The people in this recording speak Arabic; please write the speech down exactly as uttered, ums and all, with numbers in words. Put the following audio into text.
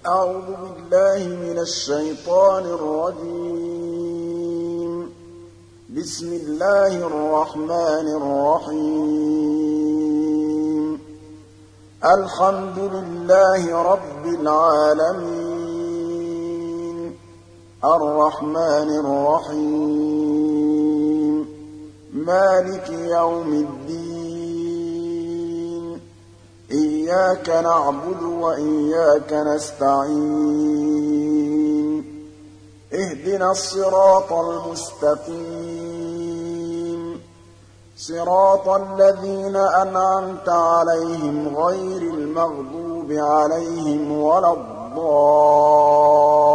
أعوذ بالله من الشيطان الرجيم. بسم الله الرحمن الرحيم. الحمد لله رب العالمين. الرحمن الرحيم. مالك يوم الدين. إياك نعبد وإياك نستعين. اهدنا الصراط المستقيم. صراط الذين أنعمت عليهم غير المغضوب عليهم ولا الضالين.